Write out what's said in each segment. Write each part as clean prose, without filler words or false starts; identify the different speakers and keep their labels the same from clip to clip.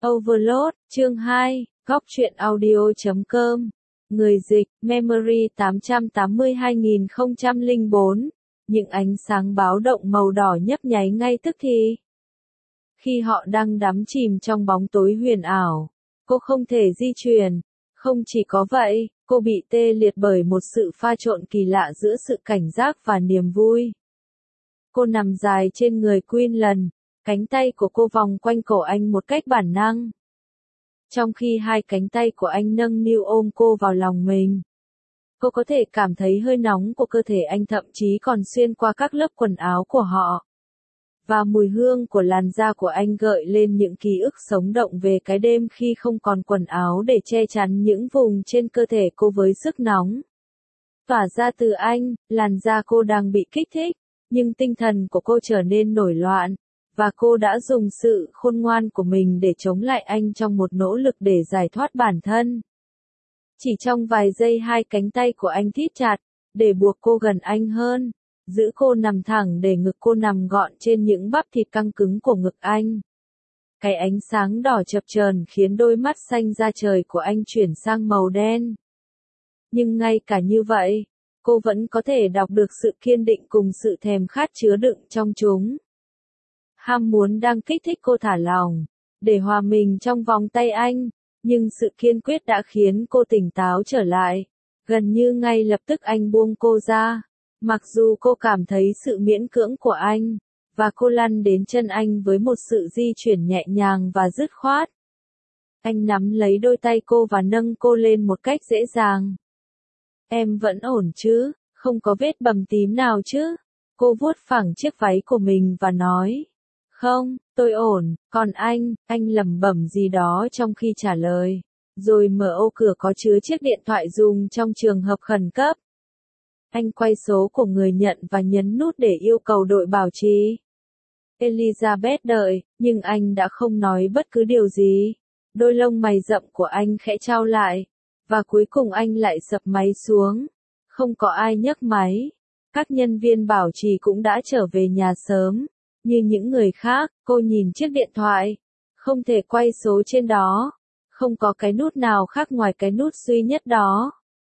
Speaker 1: Overload, chương 2, góc truyện audio.com. Người dịch, Memory 880-2004. Những ánh sáng báo động màu đỏ nhấp nháy ngay tức thì. Khi họ đang đắm chìm trong bóng tối huyền ảo, cô không thể di chuyển. Không chỉ có vậy, cô bị tê liệt bởi một sự pha trộn kỳ lạ giữa sự cảnh giác và niềm vui. Cô nằm dài trên người Quinlan, cánh tay của cô vòng quanh cổ anh một cách bản năng. Trong khi hai cánh tay của anh nâng niu ôm cô vào lòng mình. Cô có thể cảm thấy hơi nóng của cơ thể anh, thậm chí còn xuyên qua các lớp quần áo của họ. Và mùi hương của làn da của anh gợi lên những ký ức sống động về cái đêm khi không còn quần áo để che chắn những vùng trên cơ thể cô với sức nóng. Tỏa ra từ anh, làn da cô đang bị kích thích, nhưng tinh thần của cô trở nên nổi loạn. Và cô đã dùng sự khôn ngoan của mình để chống lại anh trong một nỗ lực để giải thoát bản thân. Chỉ trong vài giây hai cánh tay của anh thít chặt, để buộc cô gần anh hơn, giữ cô nằm thẳng để ngực cô nằm gọn trên những bắp thịt căng cứng của ngực anh. Cái ánh sáng đỏ chập chờn khiến đôi mắt xanh da trời của anh chuyển sang màu đen. Nhưng ngay cả như vậy, cô vẫn có thể đọc được sự kiên định cùng sự thèm khát chứa đựng trong chúng. Ham muốn đang kích thích cô thả lỏng, để hòa mình trong vòng tay anh, nhưng sự kiên quyết đã khiến cô tỉnh táo trở lại. Gần như ngay lập tức anh buông cô ra, mặc dù cô cảm thấy sự miễn cưỡng của anh, và cô lăn đến chân anh với một sự di chuyển nhẹ nhàng và dứt khoát. Anh nắm lấy đôi tay cô và nâng cô lên một cách dễ dàng. Em vẫn ổn chứ, không có vết bầm tím nào chứ? Cô vuốt phẳng chiếc váy của mình và nói. Không, tôi ổn, còn anh lẩm bẩm gì đó trong khi trả lời, rồi mở ô cửa có chứa chiếc điện thoại dùng trong trường hợp khẩn cấp. Anh quay số của người nhận và nhấn nút để yêu cầu đội bảo trì. Elizabeth đợi, nhưng anh đã không nói bất cứ điều gì. Đôi lông mày rậm của anh khẽ chau lại, và cuối cùng anh lại sập máy xuống. Không có ai nhấc máy. Các nhân viên bảo trì cũng đã trở về nhà sớm. Như những người khác, cô nhìn chiếc điện thoại. Không thể quay số trên đó. Không có cái nút nào khác ngoài cái nút duy nhất đó.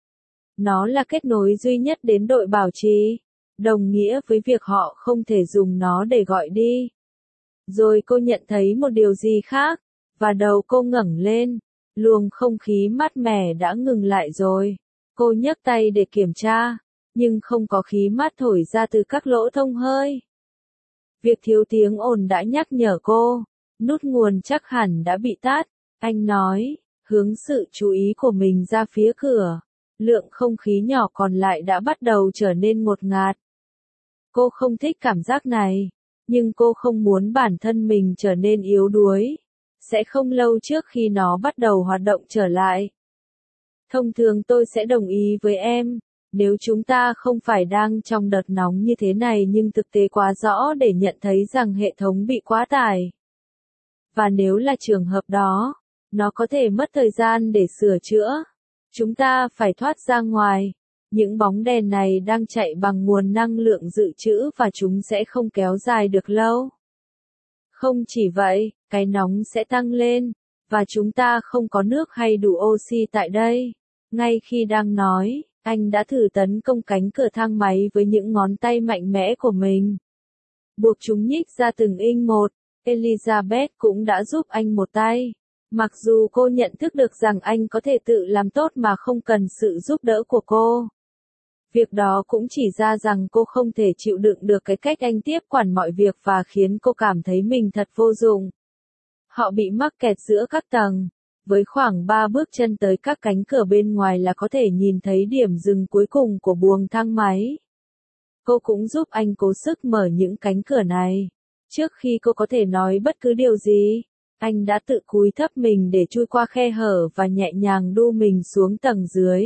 Speaker 1: Nó là kết nối duy nhất đến đội bảo trì, đồng nghĩa với việc họ không thể dùng nó để gọi đi. Rồi cô nhận thấy một điều gì khác, và đầu cô ngẩng lên. Luồng không khí mát mẻ đã ngừng lại rồi. Cô nhấc tay để kiểm tra, nhưng không có khí mát thổi ra từ các lỗ thông hơi. Việc thiếu tiếng ồn đã nhắc nhở cô, nút nguồn chắc hẳn đã bị tắt, anh nói, hướng sự chú ý của mình ra phía cửa. Lượng không khí nhỏ còn lại đã bắt đầu trở nên ngột ngạt. Cô không thích cảm giác này, nhưng cô không muốn bản thân mình trở nên yếu đuối. Sẽ không lâu trước khi nó bắt đầu hoạt động trở lại. Thông thường tôi sẽ đồng ý với em. Nếu chúng ta không phải đang trong đợt nóng như thế này, nhưng thực tế quá rõ để nhận thấy rằng hệ thống bị quá tải. Và nếu là trường hợp đó, nó có thể mất thời gian để sửa chữa. Chúng ta phải thoát ra ngoài. Những bóng đèn này đang chạy bằng nguồn năng lượng dự trữ và chúng sẽ không kéo dài được lâu. Không chỉ vậy, cái nóng sẽ tăng lên, và chúng ta không có nước hay đủ oxy tại đây. Ngay khi đang nói, anh đã thử tấn công cánh cửa thang máy với những ngón tay mạnh mẽ của mình. Buộc chúng nhích ra từng inch một. Elizabeth cũng đã giúp anh một tay. Mặc dù cô nhận thức được rằng anh có thể tự làm tốt mà không cần sự giúp đỡ của cô. Việc đó cũng chỉ ra rằng cô không thể chịu đựng được cái cách anh tiếp quản mọi việc và khiến cô cảm thấy mình thật vô dụng. Họ bị mắc kẹt giữa các tầng. Với khoảng 3 bước chân tới các cánh cửa bên ngoài là có thể nhìn thấy điểm dừng cuối cùng của buồng thang máy. Cô cũng giúp anh cố sức mở những cánh cửa này. Trước khi cô có thể nói bất cứ điều gì, anh đã tự cúi thấp mình để chui qua khe hở và nhẹ nhàng đu mình xuống tầng dưới.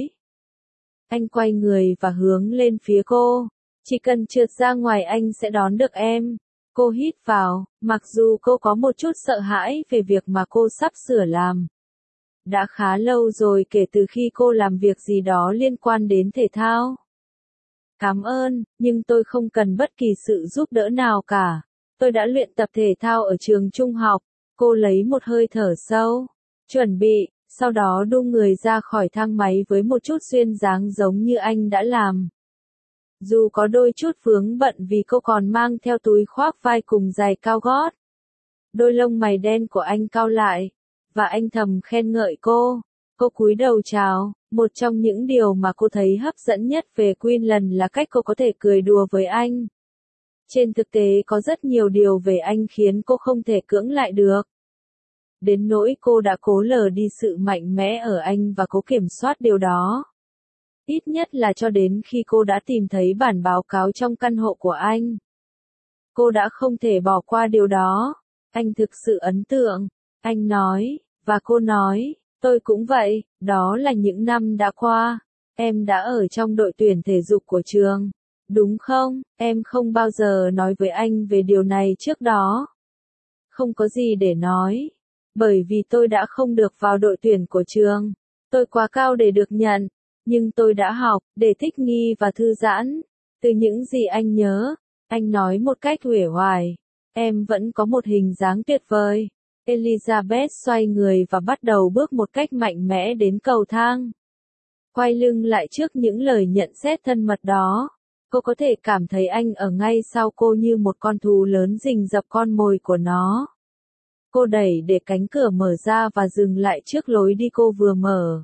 Speaker 1: Anh quay người và hướng lên phía cô. Chỉ cần trượt ra ngoài anh sẽ đón được em. Cô hít vào, mặc dù cô có một chút sợ hãi về việc mà cô sắp sửa làm. Đã khá lâu rồi kể từ khi cô làm việc gì đó liên quan đến thể thao. Cảm ơn, nhưng tôi không cần bất kỳ sự giúp đỡ nào cả. Tôi đã luyện tập thể thao ở trường trung học. Cô lấy một hơi thở sâu, chuẩn bị, sau đó đung người ra khỏi thang máy với một chút duyên dáng giống như anh đã làm. Dù có đôi chút vướng bận vì cô còn mang theo túi khoác vai cùng giày cao gót. Đôi lông mày đen của anh cau lại, và anh thầm khen ngợi cô. Cô cúi đầu chào, một trong những điều mà cô thấy hấp dẫn nhất về Quinlan là cách cô có thể cười đùa với anh. Trên thực tế có rất nhiều điều về anh khiến cô không thể cưỡng lại được. Đến nỗi cô đã cố lờ đi sự mạnh mẽ ở anh và cố kiểm soát điều đó. Ít nhất là cho đến khi cô đã tìm thấy bản báo cáo trong căn hộ của anh. Cô đã không thể bỏ qua điều đó. Anh thực sự ấn tượng. Anh nói, và cô nói, tôi cũng vậy, đó là những năm đã qua. Em đã ở trong đội tuyển thể dục của trường. Đúng không? Em không bao giờ nói với anh về điều này trước đó. Không có gì để nói. Bởi vì tôi đã không được vào đội tuyển của trường. Tôi quá cao để được nhận. Nhưng tôi đã học, để thích nghi và thư giãn. Từ những gì anh nhớ, anh nói một cách uể oải. Em vẫn có một hình dáng tuyệt vời. Elizabeth xoay người và bắt đầu bước một cách mạnh mẽ đến cầu thang. Quay lưng lại trước những lời nhận xét thân mật đó. Cô có thể cảm thấy anh ở ngay sau cô như một con thú lớn rình rập con mồi của nó. Cô đẩy để cánh cửa mở ra và dừng lại trước lối đi cô vừa mở.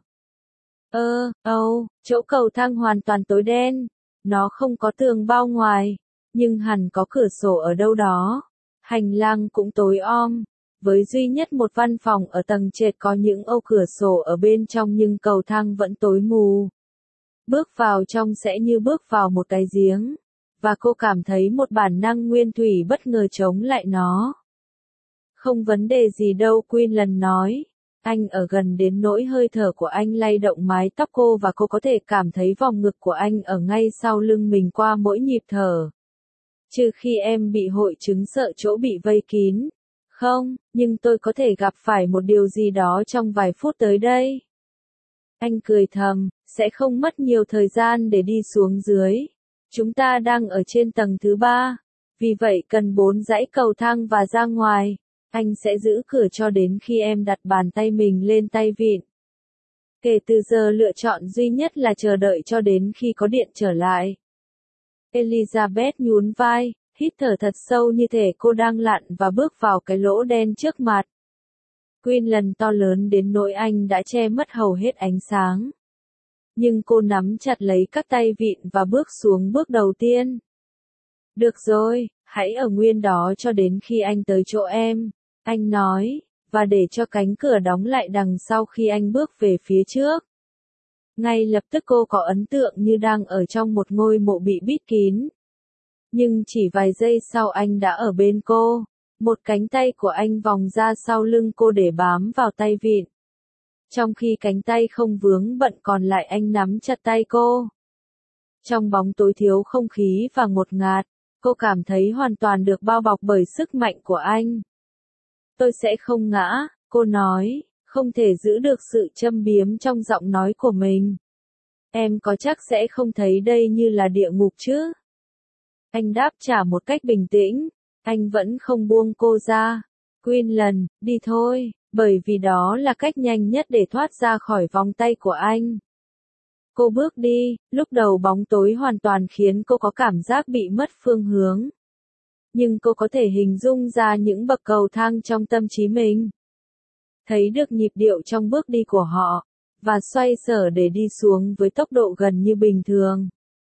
Speaker 1: Chỗ cầu thang hoàn toàn tối đen. Nó không có tường bao ngoài, nhưng hẳn có cửa sổ ở đâu đó. Hành lang cũng tối om, với duy nhất một văn phòng ở tầng trệt có những ô cửa sổ ở bên trong nhưng cầu thang vẫn tối mù. Bước vào trong sẽ như bước vào một cái giếng, và cô cảm thấy một bản năng nguyên thủy bất ngờ chống lại nó. Không vấn đề gì đâu, Quinlan nói. Anh ở gần đến nỗi hơi thở của anh lay động mái tóc cô và cô có thể cảm thấy vòng ngực của anh ở ngay sau lưng mình qua mỗi nhịp thở. Trừ khi em bị hội chứng sợ chỗ bị vây kín. Không, nhưng tôi có thể gặp phải một điều gì đó trong vài phút tới đây. Anh cười thầm, sẽ không mất nhiều thời gian để đi xuống dưới. Chúng ta đang ở trên tầng thứ 3, vì vậy cần 4 dãy cầu thang và ra ngoài. Anh sẽ giữ cửa cho đến khi em đặt bàn tay mình lên tay vịn. Kể từ giờ lựa chọn duy nhất là chờ đợi cho đến khi có điện trở lại. Elizabeth nhún vai, hít thở thật sâu như thể cô đang lặn và bước vào cái lỗ đen trước mặt. Quinlan to lớn đến nỗi anh đã che mất hầu hết ánh sáng. Nhưng cô nắm chặt lấy các tay vịn và bước xuống bước đầu tiên. Được rồi, hãy ở nguyên đó cho đến khi anh tới chỗ em, anh nói, và để cho cánh cửa đóng lại đằng sau khi anh bước về phía trước. Ngay lập tức cô có ấn tượng như đang ở trong một ngôi mộ bị bít kín. Nhưng chỉ vài giây sau anh đã ở bên cô. Một cánh tay của anh vòng ra sau lưng cô để bám vào tay vịn. Trong khi cánh tay không vướng bận còn lại anh nắm chặt tay cô. Trong bóng tối thiếu không khí và ngột ngạt, cô cảm thấy hoàn toàn được bao bọc bởi sức mạnh của anh. Tôi sẽ không ngã, cô nói, không thể giữ được sự châm biếm trong giọng nói của mình. Em có chắc sẽ không thấy đây như là địa ngục chứ? Anh đáp trả một cách bình tĩnh, anh vẫn không buông cô ra. Quinlan, đi thôi, bởi vì đó là cách nhanh nhất để thoát ra khỏi vòng tay của anh. Cô bước đi, lúc đầu bóng tối hoàn toàn khiến cô có cảm giác bị mất phương hướng. Nhưng cô có thể hình dung ra những bậc cầu thang trong tâm trí mình. Thấy được nhịp điệu trong bước đi của họ, và xoay sở để đi xuống với tốc độ gần như bình thường.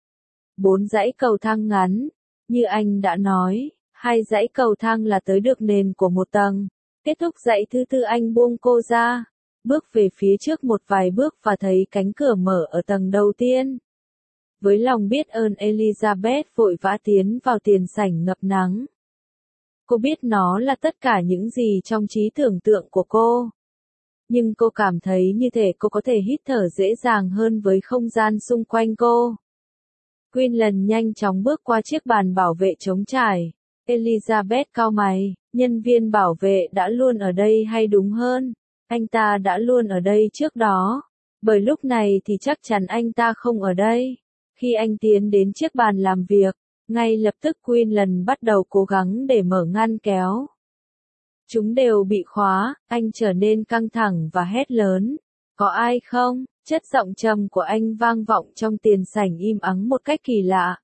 Speaker 1: 4 dãy cầu thang ngắn, như anh đã nói, 2 dãy cầu thang là tới được nền của một tầng. Kết thúc dãy thứ 4 anh buông cô ra, bước về phía trước một vài bước và thấy cánh cửa mở ở tầng đầu tiên. Với lòng biết ơn Elizabeth vội vã tiến vào tiền sảnh ngập nắng. Cô biết nó là tất cả những gì trong trí tưởng tượng của cô. Nhưng cô cảm thấy như thể cô có thể hít thở dễ dàng hơn với không gian xung quanh cô. Quinlan nhanh chóng bước qua chiếc bàn bảo vệ trống trải. Elizabeth cau mày, nhân viên bảo vệ đã luôn ở đây hay đúng hơn, anh ta đã luôn ở đây trước đó. Bởi lúc này thì chắc chắn anh ta không ở đây. Khi anh tiến đến chiếc bàn làm việc, ngay lập tức Quinlan bắt đầu cố gắng để mở ngăn kéo. Chúng đều bị khóa, anh trở nên căng thẳng và hét lớn. Có ai không? Chất giọng trầm của anh vang vọng trong tiền sảnh im ắng một cách kỳ lạ.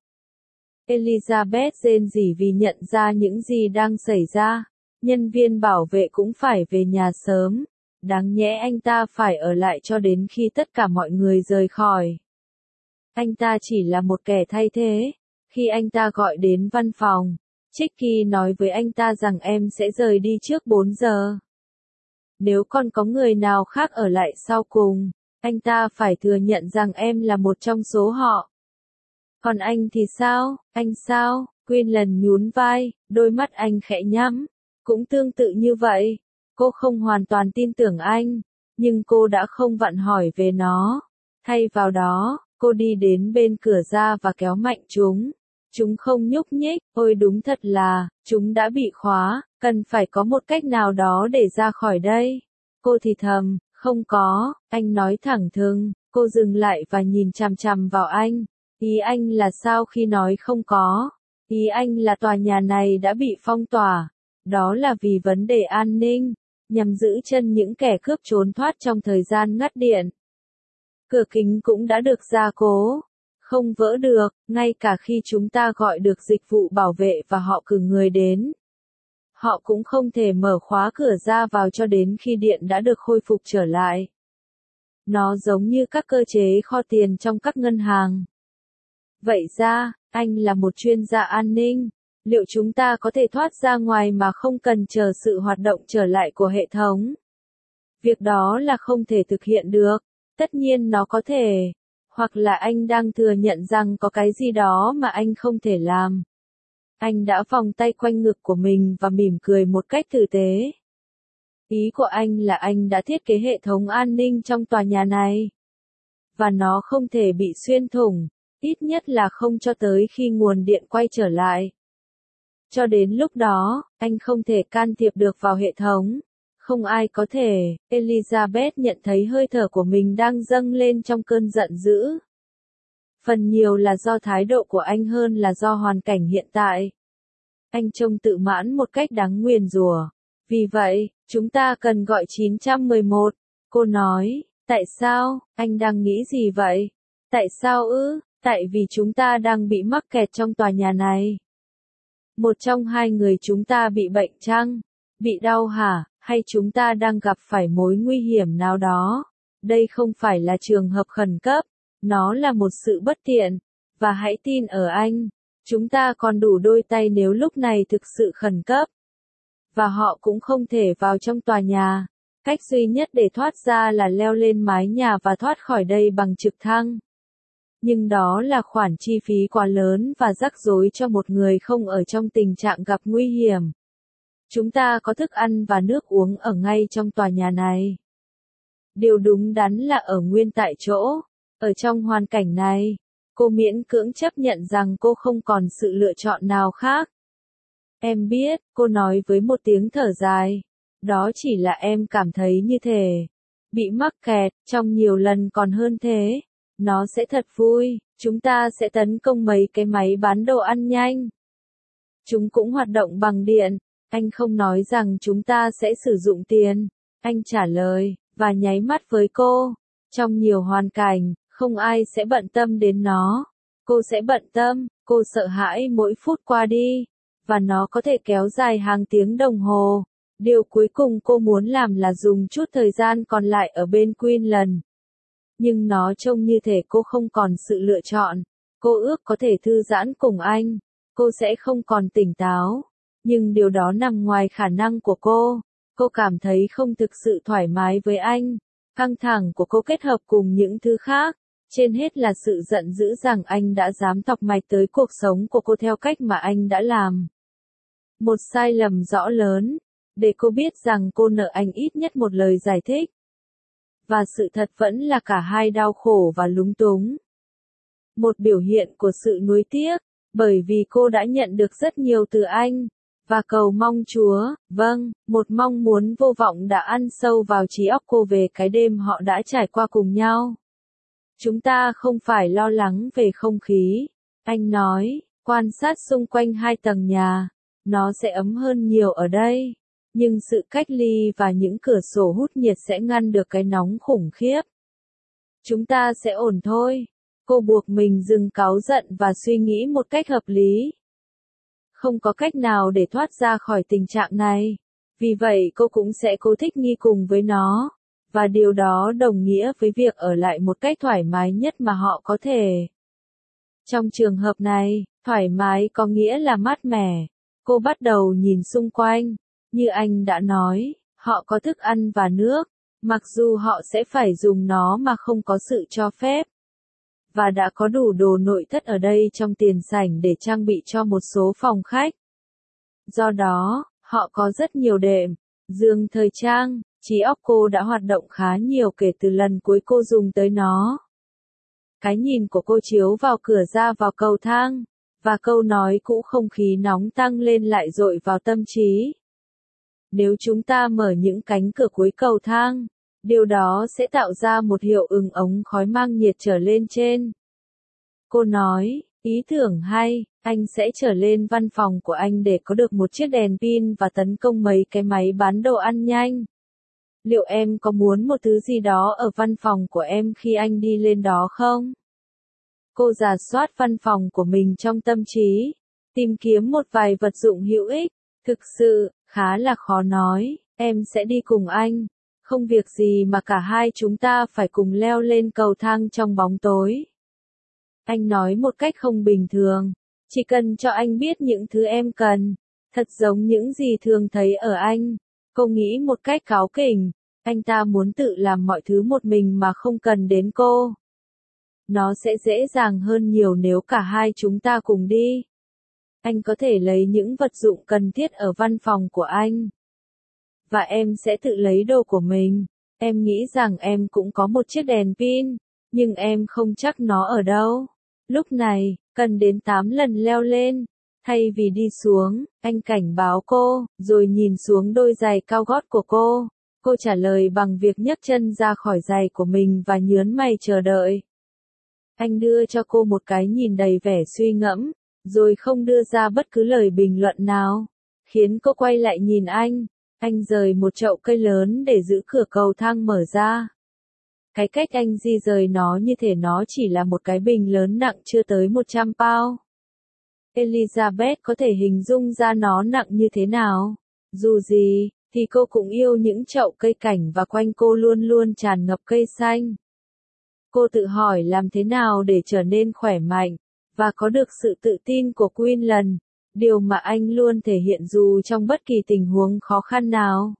Speaker 1: Elizabeth rên rỉ vì nhận ra những gì đang xảy ra. Nhân viên bảo vệ cũng phải về nhà sớm. Đáng nhẽ anh ta phải ở lại cho đến khi tất cả mọi người rời khỏi. Anh ta chỉ là một kẻ thay thế. Khi anh ta gọi đến văn phòng, Tricky nói với anh ta rằng em sẽ rời đi trước 4 giờ. Nếu còn có người nào khác ở lại sau cùng, anh ta phải thừa nhận rằng em là một trong số họ. Còn anh thì sao? Anh sao? Quinlan nhún vai, đôi mắt anh khẽ nhắm. Cũng tương tự như vậy. Cô không hoàn toàn tin tưởng anh, nhưng cô đã không vặn hỏi về nó. Thay vào đó, cô đi đến bên cửa ra và kéo mạnh chúng. Chúng không nhúc nhích, ôi đúng thật là, chúng đã bị khóa, cần phải có một cách nào đó để ra khỏi đây. Cô thì thầm, không có, anh nói thẳng thừng, cô dừng lại và nhìn chằm chằm vào anh. Ý anh là sao khi nói không có? Ý anh là tòa nhà này đã bị phong tỏa. Đó là vì vấn đề an ninh, nhằm giữ chân những kẻ cướp trốn thoát trong thời gian ngắt điện. Cửa kính cũng đã được gia cố. Không vỡ được, ngay cả khi chúng ta gọi được dịch vụ bảo vệ và họ cử người đến. Họ cũng không thể mở khóa cửa ra vào cho đến khi điện đã được khôi phục trở lại. Nó giống như các cơ chế kho tiền trong các ngân hàng. Vậy ra, anh là một chuyên gia an ninh. Liệu chúng ta có thể thoát ra ngoài mà không cần chờ sự hoạt động trở lại của hệ thống? Việc đó là không thể thực hiện được. Tất nhiên nó có thể. Hoặc là anh đang thừa nhận rằng có cái gì đó mà anh không thể làm. Anh đã vòng tay quanh ngực của mình và mỉm cười một cách tử tế. Ý của anh là anh đã thiết kế hệ thống an ninh trong tòa nhà này. Và nó không thể bị xuyên thủng, ít nhất là không cho tới khi nguồn điện quay trở lại. Cho đến lúc đó, anh không thể can thiệp được vào hệ thống. Không ai có thể. Elizabeth nhận thấy hơi thở của mình đang dâng lên trong cơn giận dữ. Phần nhiều là do thái độ của anh hơn là do hoàn cảnh hiện tại. Anh trông tự mãn một cách đáng nguyền rủa. Vì vậy, chúng ta cần gọi 911. Cô nói, tại sao, anh đang nghĩ gì vậy? Tại sao ư? Tại vì chúng ta đang bị mắc kẹt trong tòa nhà này. Một trong hai người chúng ta bị bệnh chăng? Bị đau hả? Hay chúng ta đang gặp phải mối nguy hiểm nào đó? Đây không phải là trường hợp khẩn cấp. Nó là một sự bất tiện. Và hãy tin ở anh. Chúng ta còn đủ đôi tay nếu lúc này thực sự khẩn cấp. Và họ cũng không thể vào trong tòa nhà. Cách duy nhất để thoát ra là leo lên mái nhà và thoát khỏi đây bằng trực thăng. Nhưng đó là khoản chi phí quá lớn và rắc rối cho một người không ở trong tình trạng gặp nguy hiểm. Chúng ta có thức ăn và nước uống ở ngay trong tòa nhà này. Điều đúng đắn là ở nguyên tại chỗ. Ở trong hoàn cảnh này, cô miễn cưỡng chấp nhận rằng cô không còn sự lựa chọn nào khác. Em biết, cô nói với một tiếng thở dài. Đó chỉ là em cảm thấy như thế. Bị mắc kẹt, trong nhiều lần còn hơn thế. Nó sẽ thật vui, chúng ta sẽ tấn công mấy cái máy bán đồ ăn nhanh. Chúng cũng hoạt động bằng điện. Anh không nói rằng chúng ta sẽ sử dụng tiền. Anh trả lời, và nháy mắt với cô. Trong nhiều hoàn cảnh, không ai sẽ bận tâm đến nó. Cô sẽ bận tâm, cô sợ hãi mỗi phút qua đi. Và nó có thể kéo dài hàng tiếng đồng hồ. Điều cuối cùng cô muốn làm là dùng chút thời gian còn lại ở bên Quinlan. Nhưng nó trông như thể cô không còn sự lựa chọn. Cô ước có thể thư giãn cùng anh. Cô sẽ không còn tỉnh táo. Nhưng điều đó nằm ngoài khả năng của cô. Cô cảm thấy không thực sự thoải mái với anh. Căng thẳng của cô kết hợp cùng những thứ khác. Trên hết là sự giận dữ rằng anh đã dám tọc mạch tới cuộc sống của cô theo cách mà anh đã làm. Một sai lầm rõ lớn. Để cô biết rằng cô nợ anh ít nhất một lời giải thích. Và sự thật vẫn là cả hai đau khổ và lúng túng. Một biểu hiện của sự nuối tiếc, bởi vì cô đã nhận được rất nhiều từ anh. Và cầu mong Chúa, vâng, một mong muốn vô vọng đã ăn sâu vào trí óc cô về cái đêm họ đã trải qua cùng nhau. Chúng ta không phải lo lắng về không khí. Anh nói, quan sát xung quanh 2 tầng nhà. Nó sẽ ấm hơn nhiều ở đây. Nhưng sự cách ly và những cửa sổ hút nhiệt sẽ ngăn được cái nóng khủng khiếp. Chúng ta sẽ ổn thôi. Cô buộc mình dừng cáu giận và suy nghĩ một cách hợp lý. Không có cách nào để thoát ra khỏi tình trạng này. Vì vậy cô cũng sẽ cố thích nghi cùng với nó. Và điều đó đồng nghĩa với việc ở lại một cách thoải mái nhất mà họ có thể. Trong trường hợp này, thoải mái có nghĩa là mát mẻ. Cô bắt đầu nhìn xung quanh. Như anh đã nói, họ có thức ăn và nước, mặc dù họ sẽ phải dùng nó mà không có sự cho phép. Và đã có đủ đồ nội thất ở đây trong tiền sảnh để trang bị cho một số phòng khách. Do đó, họ có rất nhiều đệm, giường thời trang, trí óc cô đã hoạt động khá nhiều kể từ lần cuối cô dùng tới nó. Cái nhìn của cô chiếu vào cửa ra vào cầu thang, và câu nói cũ không khí nóng tăng lên lại dội vào tâm trí. Nếu chúng ta mở những cánh cửa cuối cầu thang, điều đó sẽ tạo ra một hiệu ứng ống khói mang nhiệt trở lên trên. Cô nói, ý tưởng hay, anh sẽ trở lên văn phòng của anh để có được một chiếc đèn pin và tấn công mấy cái máy bán đồ ăn nhanh. Liệu em có muốn một thứ gì đó ở văn phòng của em khi anh đi lên đó không? Cô rà soát văn phòng của mình trong tâm trí, tìm kiếm một vài vật dụng hữu ích. Thực sự, khá là khó nói, em sẽ đi cùng anh. Không việc gì mà cả hai chúng ta phải cùng leo lên cầu thang trong bóng tối. Anh nói một cách không bình thường, chỉ cần cho anh biết những thứ em cần, thật giống những gì thường thấy ở anh. Cô nghĩ một cách cáu kỉnh, anh ta muốn tự làm mọi thứ một mình mà không cần đến cô. Nó sẽ dễ dàng hơn nhiều nếu cả hai chúng ta cùng đi. Anh có thể lấy những vật dụng cần thiết ở văn phòng của anh. Và em sẽ tự lấy đồ của mình. Em nghĩ rằng em cũng có một chiếc đèn pin, nhưng em không chắc nó ở đâu. Lúc này, cần đến 8 lần leo lên. Thay vì đi xuống, anh cảnh báo cô, rồi nhìn xuống đôi giày cao gót của cô. Cô trả lời bằng việc nhấc chân ra khỏi giày của mình và nhớn mày chờ đợi. Anh đưa cho cô một cái nhìn đầy vẻ suy ngẫm, rồi không đưa ra bất cứ lời bình luận nào, khiến cô quay lại nhìn anh. Anh rời một chậu cây lớn để giữ cửa cầu thang mở ra. Cái cách anh di rời nó như thể nó chỉ là một cái bình lớn nặng chưa tới 100 pound. Elizabeth có thể hình dung ra nó nặng như thế nào. Dù gì, thì cô cũng yêu những chậu cây cảnh và quanh cô luôn luôn tràn ngập cây xanh. Cô tự hỏi làm thế nào để trở nên khỏe mạnh, và có được sự tự tin của Quinlan, điều mà anh luôn thể hiện dù trong bất kỳ tình huống khó khăn nào.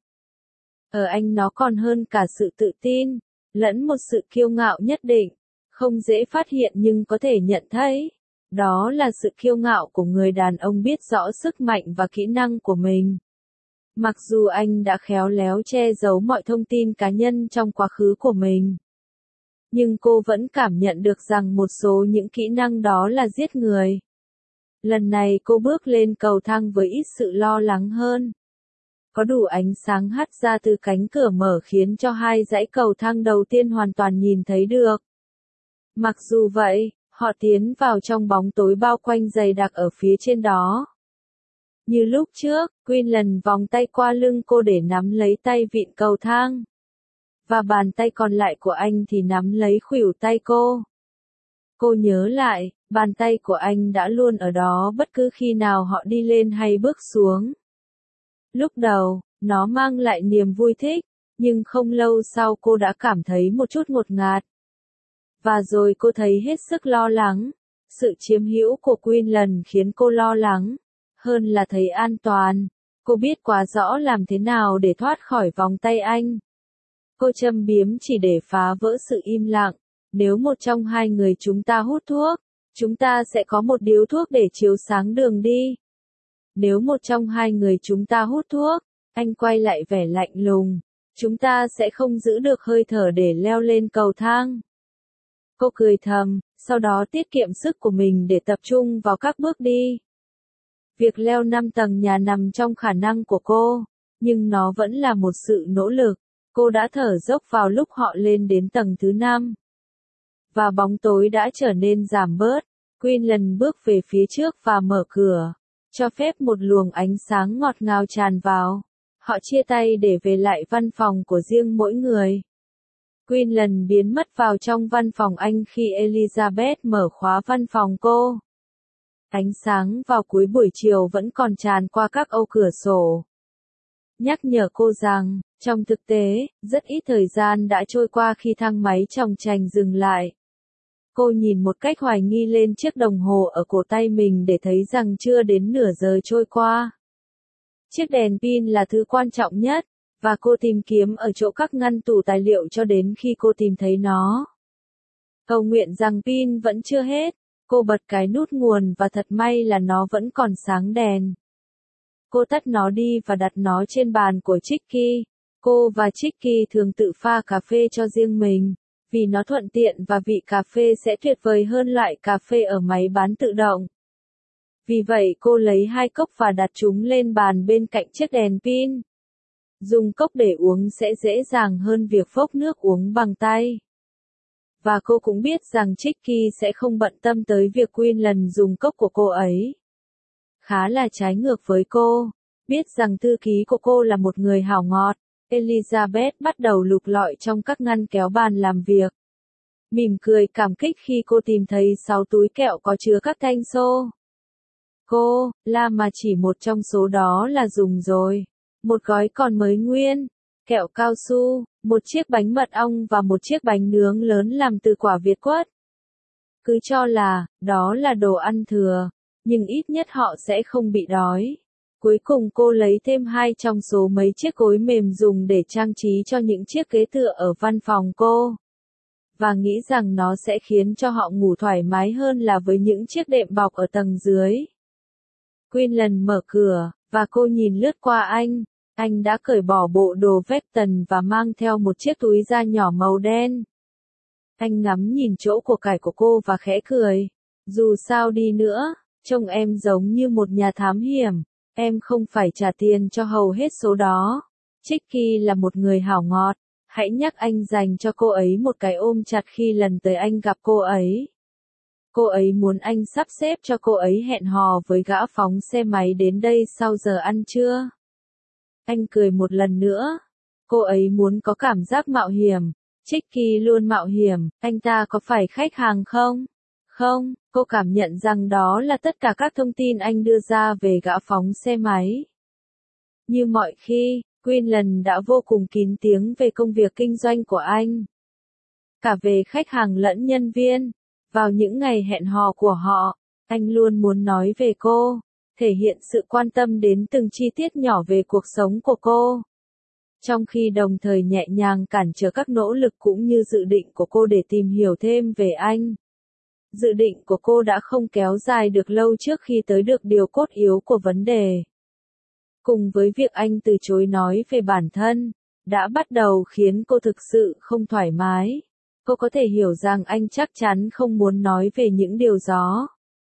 Speaker 1: Ở anh nó còn hơn cả sự tự tin, lẫn một sự kiêu ngạo nhất định, không dễ phát hiện nhưng có thể nhận thấy. Đó là sự kiêu ngạo của người đàn ông biết rõ sức mạnh và kỹ năng của mình. Mặc dù anh đã khéo léo che giấu mọi thông tin cá nhân trong quá khứ của mình, nhưng cô vẫn cảm nhận được rằng một số những kỹ năng đó là giết người. Lần này cô bước lên cầu thang với ít sự lo lắng hơn. Có đủ ánh sáng hắt ra từ cánh cửa mở khiến cho hai dãy cầu thang đầu tiên hoàn toàn nhìn thấy được. Mặc dù vậy, họ tiến vào trong bóng tối bao quanh dày đặc ở phía trên đó. Như lúc trước, Quinlan vòng tay qua lưng cô để nắm lấy tay vịn cầu thang. Và bàn tay còn lại của anh thì nắm lấy khuỷu tay cô. Cô nhớ lại, bàn tay của anh đã luôn ở đó bất cứ khi nào họ đi lên hay bước xuống. Lúc đầu, nó mang lại niềm vui thích, nhưng không lâu sau cô đã cảm thấy một chút ngột ngạt. Và rồi cô thấy hết sức lo lắng. Sự chiếm hữu của Quinlan khiến cô lo lắng, hơn là thấy an toàn. Cô biết quá rõ làm thế nào để thoát khỏi vòng tay anh. Cô châm biếm chỉ để phá vỡ sự im lặng. Nếu một trong hai người chúng ta hút thuốc, chúng ta sẽ có một điếu thuốc để chiếu sáng đường đi. Nếu một trong hai người chúng ta hút thuốc, anh quay lại vẻ lạnh lùng, chúng ta sẽ không giữ được hơi thở để leo lên cầu thang. Cô cười thầm, sau đó tiết kiệm sức của mình để tập trung vào các bước đi. Việc leo 5 tầng nhà nằm trong khả năng của cô, nhưng nó vẫn là một sự nỗ lực. Cô đã thở dốc vào lúc họ lên đến tầng thứ 5. Và bóng tối đã trở nên giảm bớt. Quinlan bước về phía trước và mở cửa, cho phép một luồng ánh sáng ngọt ngào tràn vào. Họ chia tay để về lại văn phòng của riêng mỗi người. Quinlan biến mất vào trong văn phòng anh khi Elizabeth mở khóa văn phòng cô. Ánh sáng vào cuối buổi chiều vẫn còn tràn qua các ô cửa sổ, nhắc nhở cô rằng, trong thực tế, rất ít thời gian đã trôi qua khi thang máy chòng chành dừng lại. Cô nhìn một cách hoài nghi lên chiếc đồng hồ ở cổ tay mình để thấy rằng chưa đến nửa giờ trôi qua. Chiếc đèn pin là thứ quan trọng nhất, và cô tìm kiếm ở chỗ các ngăn tủ tài liệu cho đến khi cô tìm thấy nó. Cầu nguyện rằng pin vẫn chưa hết, cô bật cái nút nguồn và thật may là nó vẫn còn sáng đèn. Cô tắt nó đi và đặt nó trên bàn của Chicky. Cô và Chicky thường tự pha cà phê cho riêng mình, vì nó thuận tiện và vị cà phê sẽ tuyệt vời hơn loại cà phê ở máy bán tự động. Vì vậy cô lấy 2 cốc và đặt chúng lên bàn bên cạnh chiếc đèn pin. Dùng cốc để uống sẽ dễ dàng hơn việc phốc nước uống bằng tay. Và cô cũng biết rằng Chicky sẽ không bận tâm tới việc Quinlan dùng cốc của cô ấy. Khá là trái ngược với cô. Biết rằng thư ký của cô là một người hảo ngọt, Elizabeth bắt đầu lục lọi trong các ngăn kéo bàn làm việc. Mỉm cười cảm kích khi cô tìm thấy 6 túi kẹo có chứa các thanh xô. Cô, là mà chỉ một trong số đó là dùng rồi. Một gói còn mới nguyên, kẹo cao su, một chiếc bánh mật ong và một chiếc bánh nướng lớn làm từ quả việt quất. Cứ cho là, đó là đồ ăn thừa, nhưng ít nhất họ sẽ không bị đói. Cuối cùng cô lấy thêm 2 trong số mấy chiếc gối mềm dùng để trang trí cho những chiếc ghế tựa ở văn phòng cô. Và nghĩ rằng nó sẽ khiến cho họ ngủ thoải mái hơn là với những chiếc đệm bọc ở tầng dưới. Quinlan mở cửa, và cô nhìn lướt qua anh. Anh đã cởi bỏ bộ đồ Vecton và mang theo một chiếc túi da nhỏ màu đen. Anh ngắm nhìn chỗ của cải của cô và khẽ cười. Dù sao đi nữa, trông em giống như một nhà thám hiểm. Em không phải trả tiền cho hầu hết số đó. Chicky là một người hảo ngọt. Hãy nhắc anh dành cho cô ấy một cái ôm chặt khi lần tới anh gặp cô ấy. Cô ấy muốn anh sắp xếp cho cô ấy hẹn hò với gã phóng xe máy đến đây sau giờ ăn trưa. Anh cười một lần nữa. Cô ấy muốn có cảm giác mạo hiểm. Chicky luôn mạo hiểm, anh ta có phải khách hàng không? Không, cô cảm nhận rằng đó là tất cả các thông tin anh đưa ra về gã phóng xe máy. Như mọi khi, Quinlan đã vô cùng kín tiếng về công việc kinh doanh của anh. Cả về khách hàng lẫn nhân viên. Vào những ngày hẹn hò của họ, anh luôn muốn nói về cô, thể hiện sự quan tâm đến từng chi tiết nhỏ về cuộc sống của cô. Trong khi đồng thời nhẹ nhàng cản trở các nỗ lực cũng như dự định của cô để tìm hiểu thêm về anh. Dự định của cô đã không kéo dài được lâu trước khi tới được điều cốt yếu của vấn đề. Cùng với việc anh từ chối nói về bản thân, đã bắt đầu khiến cô thực sự không thoải mái. Cô có thể hiểu rằng anh chắc chắn không muốn nói về những điều đó.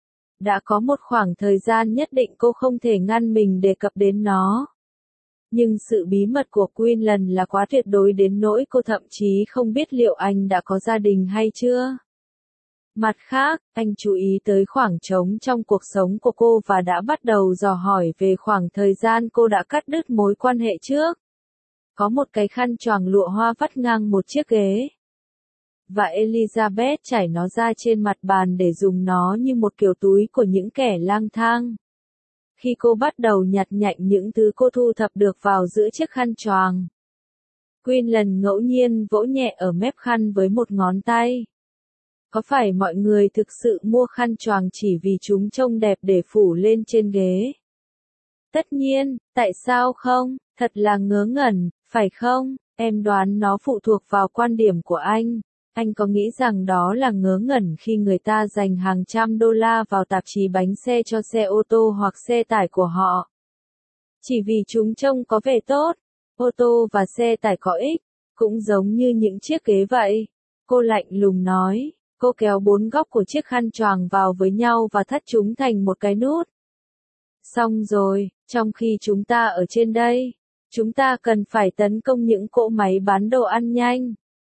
Speaker 1: Đã có một khoảng thời gian nhất định cô không thể ngăn mình đề cập đến nó. Nhưng sự bí mật của Quinlan là quá tuyệt đối đến nỗi cô thậm chí không biết liệu anh đã có gia đình hay chưa. Mặt khác, anh chú ý tới khoảng trống trong cuộc sống của cô và đã bắt đầu dò hỏi về khoảng thời gian cô đã cắt đứt mối quan hệ trước. Có một cái khăn choàng lụa hoa vắt ngang một chiếc ghế. Và Elizabeth trải nó ra trên mặt bàn để dùng nó như một kiểu túi của những kẻ lang thang. Khi cô bắt đầu nhặt nhạnh những thứ cô thu thập được vào giữa chiếc khăn choàng, Quinlan ngẫu nhiên vỗ nhẹ ở mép khăn với một ngón tay. Có phải mọi người thực sự mua khăn choàng chỉ vì chúng trông đẹp để phủ lên trên ghế? Tất nhiên, tại sao không? Thật là ngớ ngẩn, phải không? Em đoán nó phụ thuộc vào quan điểm của anh. Anh có nghĩ rằng đó là ngớ ngẩn khi người ta dành hàng trăm đô la vào tạp chí bánh xe cho xe ô tô hoặc xe tải của họ? Chỉ vì chúng trông có vẻ tốt, ô tô và xe tải có ích, cũng giống như những chiếc ghế vậy. Cô lạnh lùng nói, cô kéo 4 góc của chiếc khăn choàng vào với nhau và thắt chúng thành một cái nút. Xong rồi, trong khi chúng ta ở trên đây, chúng ta cần phải tấn công những cỗ máy bán đồ ăn nhanh.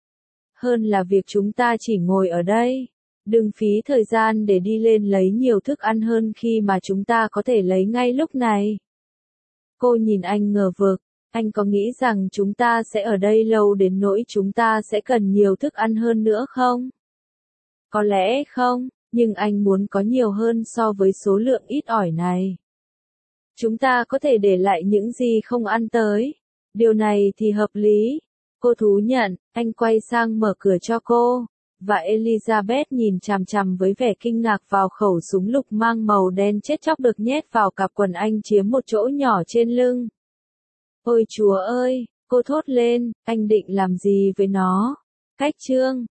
Speaker 1: Hơn là việc chúng ta chỉ ngồi ở đây. Đừng phí thời gian để đi lên lấy nhiều thức ăn hơn khi mà chúng ta có thể lấy ngay lúc này. Cô nhìn anh ngờ vực. Anh có nghĩ rằng chúng ta sẽ ở đây lâu đến nỗi chúng ta sẽ cần nhiều thức ăn hơn nữa không? Có lẽ không, nhưng anh muốn có nhiều hơn so với số lượng ít ỏi này. Chúng ta có thể để lại những gì không ăn tới. Điều này thì hợp lý. Cô thú nhận, anh quay sang mở cửa cho cô. Và Elizabeth nhìn chằm chằm với vẻ kinh ngạc vào khẩu súng lục mang màu đen chết chóc được nhét vào cặp quần anh chiếm một chỗ nhỏ trên lưng. Ôi Chúa ơi, cô thốt lên, anh định làm gì với nó? Cách chương